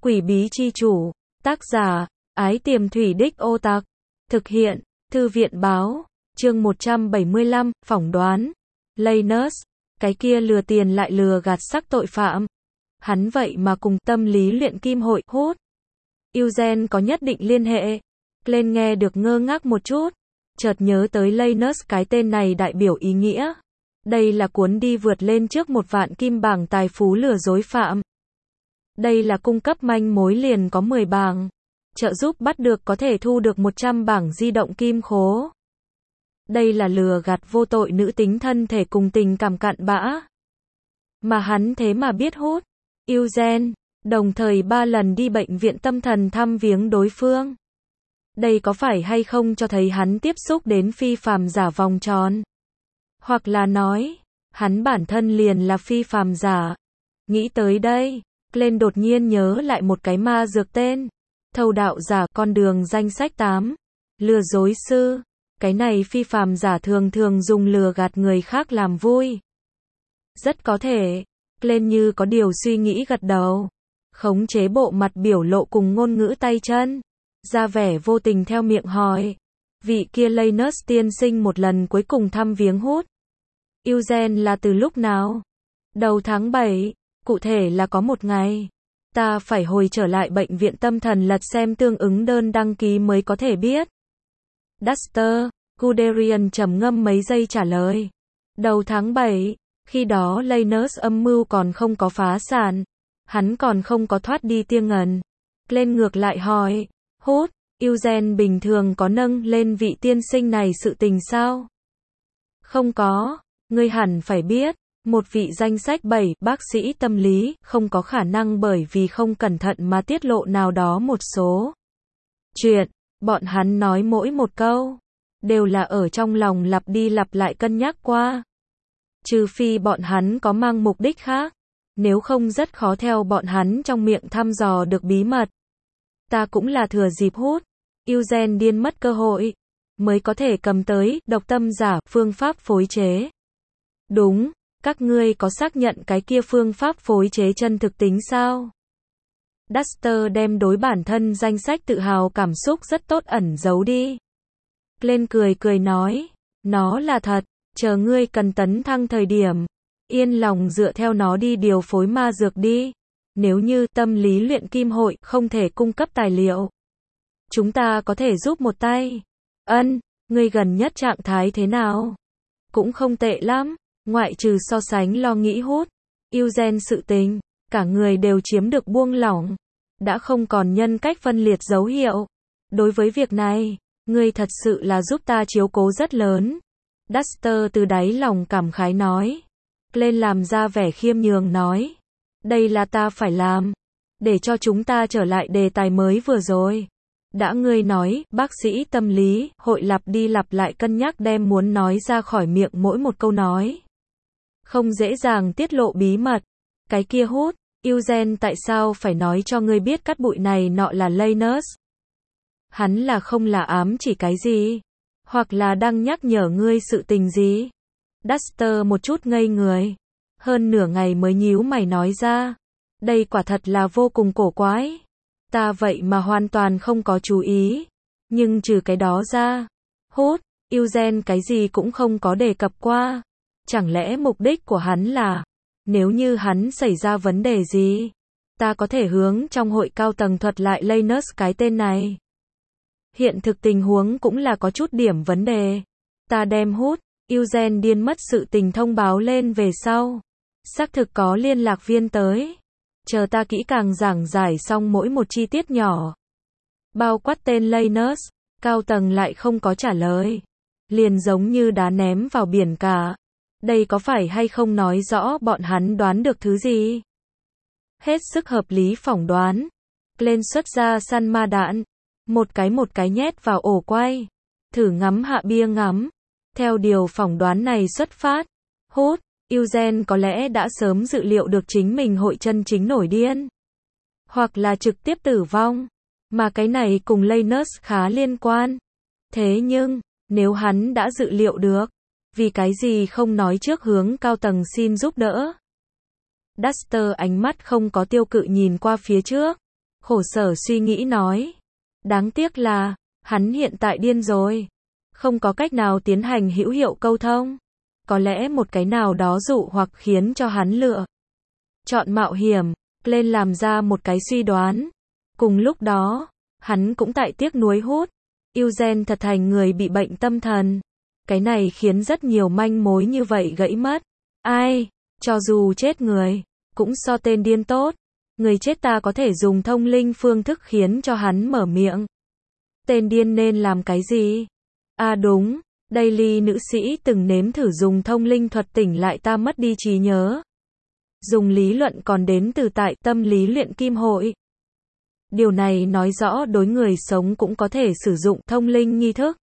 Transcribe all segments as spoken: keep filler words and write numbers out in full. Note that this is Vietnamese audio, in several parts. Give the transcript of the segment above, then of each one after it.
Quỷ bí chi chủ, tác giả, Ái Tiềm Thủy Đích Ô Tạc, thực hiện, Thư viện báo, chương một trăm bảy mươi lăm, phỏng đoán, Linus, cái kia lừa tiền lại lừa gạt sắc tội phạm. Hắn vậy mà cùng tâm lý luyện kim hội, hút. Eugene có nhất định liên hệ. Glenn nghe được ngơ ngác một chút, chợt nhớ tới Linus, cái tên này đại biểu ý nghĩa. Đây là cuốn đi vượt lên trước một vạn kim bảng tài phú lừa dối phạm. Đây là cung cấp manh mối liền có mười bảng. Trợ giúp bắt được có thể thu được một trăm bảng di động kim khố. Đây là lừa gạt vô tội nữ tính thân thể cùng tình cảm cặn bã. Mà hắn thế mà biết hút. Eugene, đồng thời ba lần đi bệnh viện tâm thần thăm viếng đối phương. Đây có phải hay không cho thấy hắn tiếp xúc đến phi phàm giả vòng tròn? Hoặc là nói, hắn bản thân liền là phi phàm giả. Nghĩ tới đây, Glenn đột nhiên nhớ lại một cái ma dược tên. Thâu đạo giả, con đường danh sách tám. Lừa dối sư. Cái này phi phàm giả thường thường dùng lừa gạt người khác làm vui. Rất có thể. Glenn như có điều suy nghĩ gật đầu. Khống chế bộ mặt biểu lộ cùng ngôn ngữ tay chân. Ra vẻ vô tình theo miệng hỏi. Vị kia Linus tiên sinh một lần cuối cùng thăm viếng hút. Eugene là từ lúc nào? Đầu tháng bảy, cụ thể là có một ngày. Ta phải hồi trở lại bệnh viện tâm thần lật xem tương ứng đơn đăng ký mới có thể biết. Duster, Guderian trầm ngâm mấy giây trả lời. Đầu tháng bảy, khi đó Linus âm mưu còn không có phá sản. Hắn còn không có thoát đi tia ngần. Glenn ngược lại hỏi. Hút, Eugene bình thường có nâng lên vị tiên sinh này sự tình sao? Không có, ngươi hẳn phải biết. Một vị danh sách bảy bác sĩ tâm lý không có khả năng bởi vì không cẩn thận mà tiết lộ nào đó một số chuyện. Bọn hắn nói mỗi một câu đều là ở trong lòng lặp đi lặp lại cân nhắc qua. Trừ phi bọn hắn có mang mục đích khác, nếu không rất khó theo bọn hắn trong miệng thăm dò được bí mật. Ta cũng là thừa dịp hút, Eugene điên mất cơ hội, mới có thể cầm tới độc tâm giả phương pháp phối chế. Đúng, các ngươi có xác nhận cái kia phương pháp phối chế chân thực tính sao? Duster đem đối bản thân danh sách tự hào cảm xúc rất tốt ẩn giấu đi. Glenn cười cười nói, nó là thật, chờ ngươi cần tấn thăng thời điểm, yên lòng dựa theo nó đi điều phối ma dược đi. Nếu như tâm lý luyện kim hội không thể cung cấp tài liệu, chúng ta có thể giúp một tay. Ân, ngươi gần nhất trạng thái thế nào? Cũng không tệ lắm, ngoại trừ so sánh lo nghĩ hút. Eugene sự tình, cả người đều chiếm được buông lỏng. Đã không còn nhân cách phân liệt dấu hiệu. Đối với việc này, ngươi thật sự là giúp ta chiếu cố rất lớn. Duster từ đáy lòng cảm khái nói. Glenn làm ra vẻ khiêm nhường nói. Đây là ta phải làm. Để cho chúng ta trở lại đề tài mới vừa rồi. Đã ngươi nói, bác sĩ tâm lý, hội lặp đi lặp lại cân nhắc đem muốn nói ra khỏi miệng mỗi một câu nói. Không dễ dàng tiết lộ bí mật. Cái kia hút, Eugene tại sao phải nói cho ngươi biết cát bụi này nọ là Linus? Hắn là không là ám chỉ cái gì? Hoặc là đang nhắc nhở ngươi sự tình gì? Duster một chút ngây người. Hơn nửa ngày mới nhíu mày nói ra. Đây quả thật là vô cùng cổ quái. Ta vậy mà hoàn toàn không có chú ý. Nhưng trừ cái đó ra, hút, Eugene cái gì cũng không có đề cập qua. Chẳng lẽ mục đích của hắn là, nếu như hắn xảy ra vấn đề gì, ta có thể hướng trong hội cao tầng thuật lại Linus cái tên này. Hiện thực tình huống cũng là có chút điểm vấn đề. Ta đem hút, Eugene điên mất sự tình thông báo lên về sau. Xác thực có liên lạc viên tới. Chờ ta kỹ càng giảng giải xong mỗi một chi tiết nhỏ. Bao quát tên Linus, cao tầng lại không có trả lời. Liền giống như đá ném vào biển cả. Đây có phải hay không nói rõ bọn hắn đoán được thứ gì? Hết sức hợp lý phỏng đoán. Glenn xuất ra săn ma đạn. Một cái một cái nhét vào ổ quay. Thử ngắm hạ bia ngắm. Theo điều phỏng đoán này xuất phát. Hút, Eugene có lẽ đã sớm dự liệu được chính mình hội chân chính nổi điên. Hoặc là trực tiếp tử vong. Mà cái này cùng Linus khá liên quan. Thế nhưng, nếu hắn đã dự liệu được, vì cái gì không nói trước hướng cao tầng xin giúp đỡ? Duster ánh mắt không có tiêu cự nhìn qua phía trước. khổ sở suy nghĩ nói. Đáng tiếc là, hắn hiện tại điên rồi. Không có cách nào tiến hành hữu hiệu câu thông. Có lẽ một cái nào đó dụ hoặc khiến cho hắn lựa chọn mạo hiểm, lên làm ra một cái suy đoán. Cùng lúc đó, hắn cũng tại tiếc nuối hút. Eugene thật thành người bị bệnh tâm thần. Cái này khiến rất nhiều manh mối như vậy gãy mất. Ai, cho dù chết người, cũng so tên điên tốt. Người chết ta có thể dùng thông linh phương thức khiến cho hắn mở miệng. Tên điên nên làm cái gì? À đúng, Daily nữ sĩ từng nếm thử dùng thông linh thuật tỉnh lại ta mất đi trí nhớ. Dùng lý luận còn đến từ tại tâm lý luyện kim hội. Điều này nói rõ đối người sống cũng có thể sử dụng thông linh nghi thức.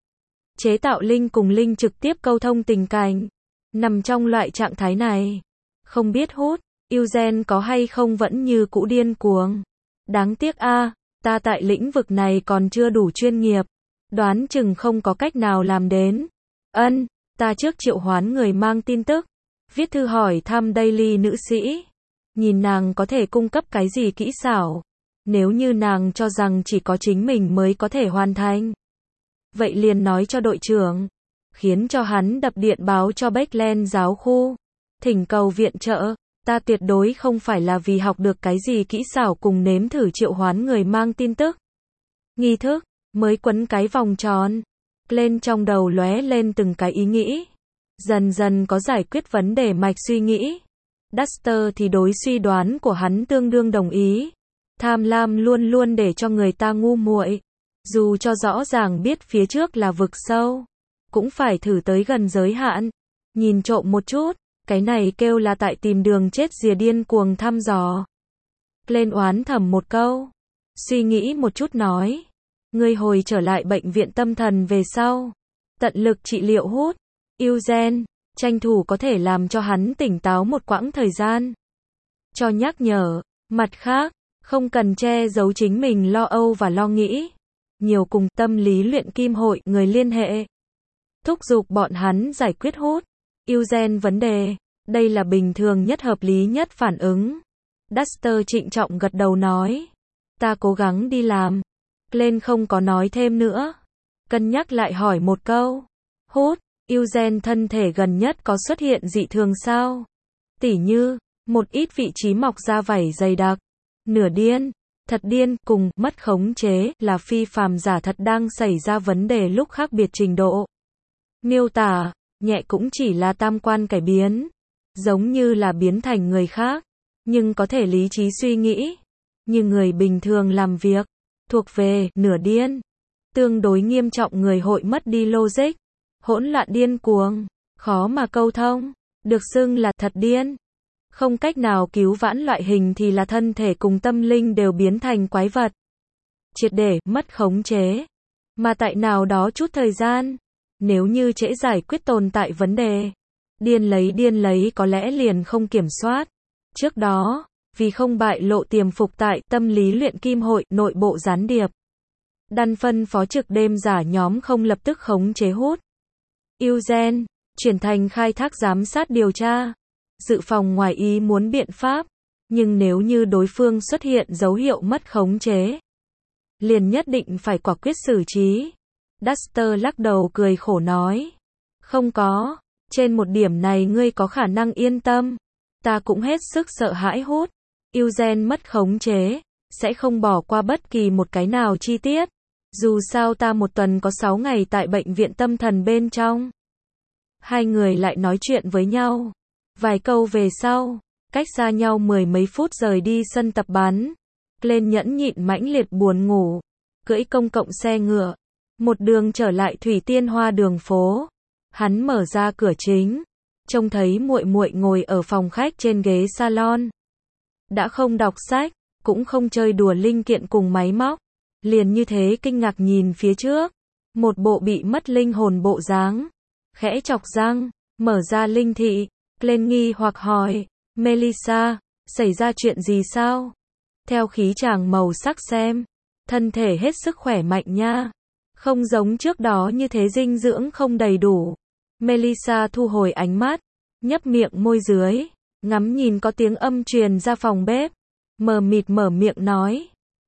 Chế tạo linh cùng linh trực tiếp câu thông tình cảnh. Nằm trong loại trạng thái này. Không biết hút, Eugene có hay không vẫn như cũ điên cuồng. Đáng tiếc a, à, ta tại lĩnh vực này còn chưa đủ chuyên nghiệp. Đoán chừng không có cách nào làm đến. Ân, ta trước triệu hoán người mang tin tức. Viết thư hỏi thăm Daily nữ sĩ. Nhìn nàng có thể cung cấp cái gì kỹ xảo. Nếu như nàng cho rằng chỉ có chính mình mới có thể hoàn thành. Vậy liền nói cho đội trưởng. Khiến cho hắn đập điện báo cho Beckland giáo khu. Thỉnh cầu viện trợ. Ta tuyệt đối không phải là vì học được cái gì kỹ xảo cùng nếm thử triệu hoán người mang tin tức. Nghi thức, mới quấn cái vòng tròn. Lên trong đầu lóe lên từng cái ý nghĩ. Dần dần có giải quyết vấn đề mạch suy nghĩ. Duster thì đối suy đoán của hắn tương đương đồng ý. Tham lam luôn luôn để cho người ta ngu muội. Dù cho rõ ràng biết phía trước là vực sâu, cũng phải thử tới gần giới hạn. Nhìn trộm một chút, cái này kêu là tại tìm đường chết dìa điên cuồng thăm dò. Lên oán thầm một câu. Suy nghĩ một chút nói. Ngươi hồi trở lại bệnh viện tâm thần về sau. Tận lực trị liệu hút. Eugene, tranh thủ có thể làm cho hắn tỉnh táo một quãng thời gian. Cho nhắc nhở, mặt khác, không cần che giấu chính mình lo âu và lo nghĩ. Nhiều cùng tâm lý luyện kim hội người liên hệ. Thúc giục bọn hắn giải quyết hút. Eugene vấn đề, đây là bình thường nhất hợp lý nhất phản ứng. Duster trịnh trọng gật đầu nói. Ta cố gắng đi làm. Lên không có nói thêm nữa. Cân nhắc lại hỏi một câu. Hút, Eugene thân thể gần nhất có xuất hiện dị thường sao? Tỉ như, một ít vị trí mọc ra vảy dày đặc. Nửa điên, thật điên, cùng mất khống chế là phi phàm giả thật đang xảy ra vấn đề lúc khác biệt trình độ. Miêu tả, nhẹ cũng chỉ là tam quan cải biến. Giống như là biến thành người khác. Nhưng có thể lý trí suy nghĩ. Như người bình thường làm việc. Thuộc về nửa điên. Tương đối nghiêm trọng người hội mất đi logic. Hỗn loạn điên cuồng. Khó mà câu thông. Được xưng là thật điên. Không cách nào cứu vãn loại hình thì là thân thể cùng tâm linh đều biến thành quái vật. Triệt để mất khống chế. Mà tại nào đó chút thời gian. Nếu như trễ giải quyết tồn tại vấn đề. Điên lấy điên lấy có lẽ liền không kiểm soát. Trước đó, vì không bại lộ tiềm phục tại tâm lý luyện kim hội nội bộ gián điệp. Đan phân phó trực đêm giả nhóm không lập tức khống chế hút. Eugene, chuyển thành khai thác giám sát điều tra. Dự phòng ngoài ý muốn biện pháp. Nhưng nếu như đối phương xuất hiện dấu hiệu mất khống chế. Liền nhất định phải quả quyết xử trí. Duster lắc đầu cười khổ nói. Không có. Trên một điểm này ngươi có khả năng yên tâm. Ta cũng hết sức sợ hãi hút. Eugene mất khống chế. Sẽ không bỏ qua bất kỳ một cái nào chi tiết. Dù sao ta một tuần có sáu ngày tại bệnh viện tâm thần bên trong. Hai người lại nói chuyện với nhau. Vài câu về sau. Cách xa nhau mười mấy phút rời đi sân tập bắn. Lên nhẫn nhịn mãnh liệt buồn ngủ. Cưỡi công cộng xe ngựa. Một đường trở lại Thủy Tiên Hoa đường phố. Hắn mở ra cửa chính, trông thấy muội muội ngồi ở phòng khách trên ghế salon. Đã không đọc sách, cũng không chơi đùa linh kiện cùng máy móc, liền như thế kinh ngạc nhìn phía trước, một bộ bị mất linh hồn bộ dáng. Khẽ chọc răng, mở ra linh thị, lên nghi hoặc hỏi, Melissa, xảy ra chuyện gì sao? Theo khí chàng màu sắc xem, thân thể hết sức khỏe mạnh nha. Không giống trước đó như thế dinh dưỡng không đầy đủ. Melissa thu hồi ánh mắt, nhấp miệng môi dưới, ngắm nhìn có tiếng âm truyền ra phòng bếp. Mờ mịt mở miệng nói.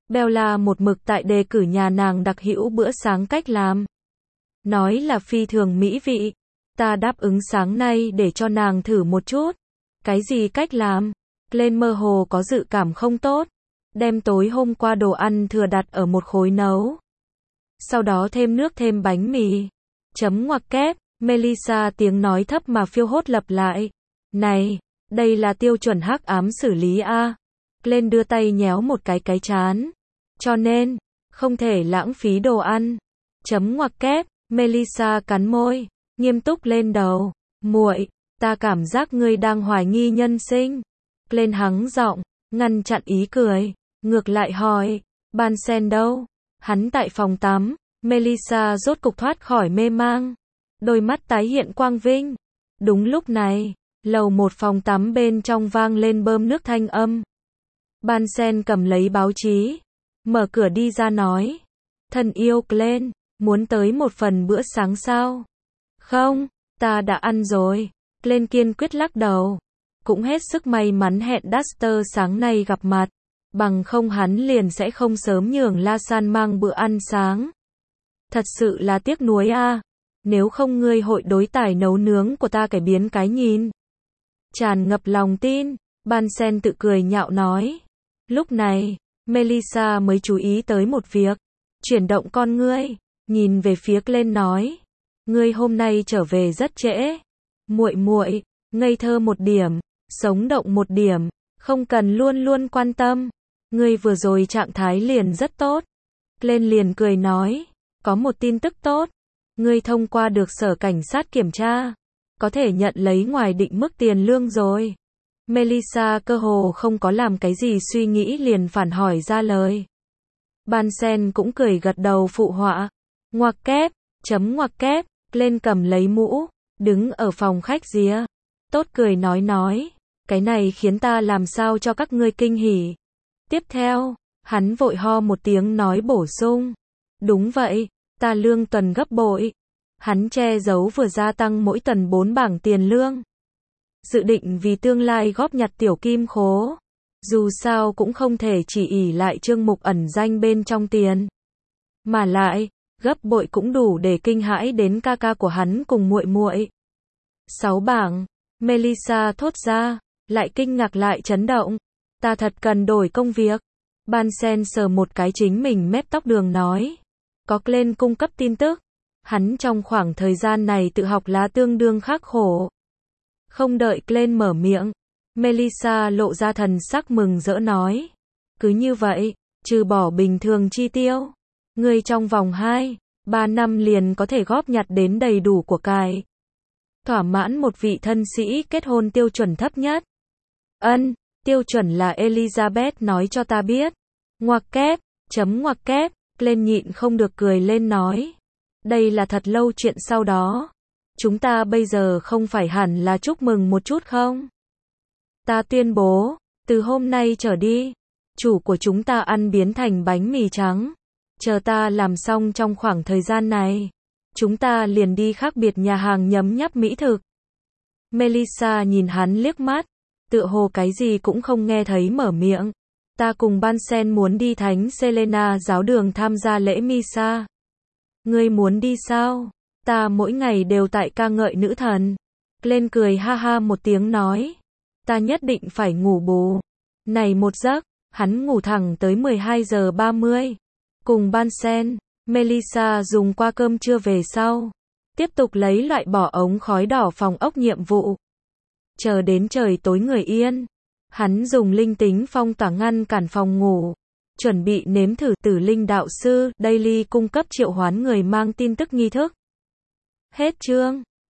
Bella một mực tại đề cử nhà nàng đặc hữu bữa sáng cách làm. Nói là phi thường mỹ vị. Ta đáp ứng sáng nay để cho nàng thử một chút. Cái gì cách làm? Glenn mơ hồ có dự cảm không tốt. Đem tối hôm qua đồ ăn thừa đặt ở một khối nấu. Sau đó thêm nước thêm bánh mì. Chấm ngoặc kép, Melissa tiếng nói thấp mà phiêu hốt lặp lại. Này, đây là tiêu chuẩn hắc ám xử lý a. Glenn đưa tay nhéo một cái cái chán. Cho nên, không thể lãng phí đồ ăn. Chấm ngoặc kép, Melissa cắn môi, nghiêm túc lên đầu. Muội, ta cảm giác ngươi đang hoài nghi nhân sinh. Glenn hắng giọng, ngăn chặn ý cười, ngược lại hỏi, Bunsen đâu? Hắn tại phòng tắm. Melissa rốt cục thoát khỏi mê mang, đôi mắt tái hiện quang vinh. Đúng lúc này, lầu một phòng tắm bên trong vang lên bơm nước thanh âm. Bunsen cầm lấy báo chí, mở cửa đi ra nói, thân yêu Glenn, muốn tới một phần bữa sáng sao? Không, ta đã ăn rồi. Glenn kiên quyết lắc đầu. Cũng hết sức may mắn hẹn Dexter sáng nay gặp mặt, bằng không hắn liền sẽ không sớm nhường La San mang bữa ăn sáng. Thật sự là tiếc nuối a. Nếu không ngươi hội đối tài nấu nướng của ta cải biến cái nhìn. Tràn ngập lòng tin, Bunsen tự cười nhạo nói. Lúc này, Melissa mới chú ý tới một việc. Chuyển động con ngươi, nhìn về phía Glenn nói. Ngươi hôm nay trở về rất trễ. Muội muội, ngây thơ một điểm, sống động một điểm, không cần luôn luôn quan tâm. Ngươi vừa rồi trạng thái liền rất tốt. Glenn liền cười nói. Có một tin tức tốt. Ngươi thông qua được sở cảnh sát kiểm tra. Có thể nhận lấy ngoài định mức tiền lương rồi. Melissa cơ hồ không có làm cái gì suy nghĩ liền phản hỏi ra lời. Bunsen cũng cười gật đầu phụ họa. Ngoặc kép, chấm ngoặc kép, Glenn cầm lấy mũ, đứng ở phòng khách rìa. Tốt cười nói nói. Cái này khiến ta làm sao cho các ngươi kinh hỉ. Tiếp theo, hắn vội ho một tiếng nói bổ sung. Đúng vậy, ta lương tuần gấp bội. Hắn che giấu vừa gia tăng mỗi tuần bốn bảng tiền lương. Dự định vì tương lai góp nhặt tiểu kim khố. Dù sao cũng không thể chỉ ỷ lại chương mục ẩn danh bên trong tiền. Mà lại, gấp bội cũng đủ để kinh hãi đến ca ca của hắn cùng muội muội. Sáu bảng, Melissa thốt ra, lại kinh ngạc lại chấn động. Ta thật cần đổi công việc. Bunsen sờ một cái chính mình mép tóc đường nói. Có Glenn cung cấp tin tức. Hắn trong khoảng thời gian này tự học là tương đương khắc khổ. Không đợi Glenn mở miệng, Melissa lộ ra thần sắc mừng rỡ nói. Cứ như vậy, trừ bỏ bình thường chi tiêu, ngươi trong vòng hai, ba năm liền có thể góp nhặt đến đầy đủ của cải. Thỏa mãn một vị thân sĩ kết hôn tiêu chuẩn thấp nhất. Ân, tiêu chuẩn là Elizabeth nói cho ta biết. Ngoặc kép, chấm ngoặc kép, Glenn nhịn không được cười lên nói. Đây là thật lâu chuyện sau đó. Chúng ta bây giờ không phải hẳn là chúc mừng một chút không? Ta tuyên bố, từ hôm nay trở đi, chủ của chúng ta ăn biến thành bánh mì trắng. Chờ ta làm xong trong khoảng thời gian này, chúng ta liền đi khác biệt nhà hàng nhấm nháp mỹ thực. Melissa nhìn hắn liếc mắt, tựa hồ cái gì cũng không nghe thấy mở miệng. Ta cùng Bunsen muốn đi Thánh Selena giáo đường tham gia lễ Misa. Ngươi muốn đi sao? Ta mỗi ngày đều tại ca ngợi nữ thần. Glenn cười ha ha một tiếng nói. Ta nhất định phải ngủ bù. Này một giấc, hắn ngủ thẳng tới mười hai giờ ba mươi. Cùng Bunsen, Melissa dùng qua cơm trưa về sau. Tiếp tục lấy loại bỏ ống khói đỏ phòng ốc nhiệm vụ. Chờ đến trời tối người yên. Hắn dùng linh tính phong tỏa ngăn cản phòng ngủ. Chuẩn bị nếm thử Tử Linh đạo sư Daily cung cấp triệu hoán người mang tin tức nghi thức. Hết chương.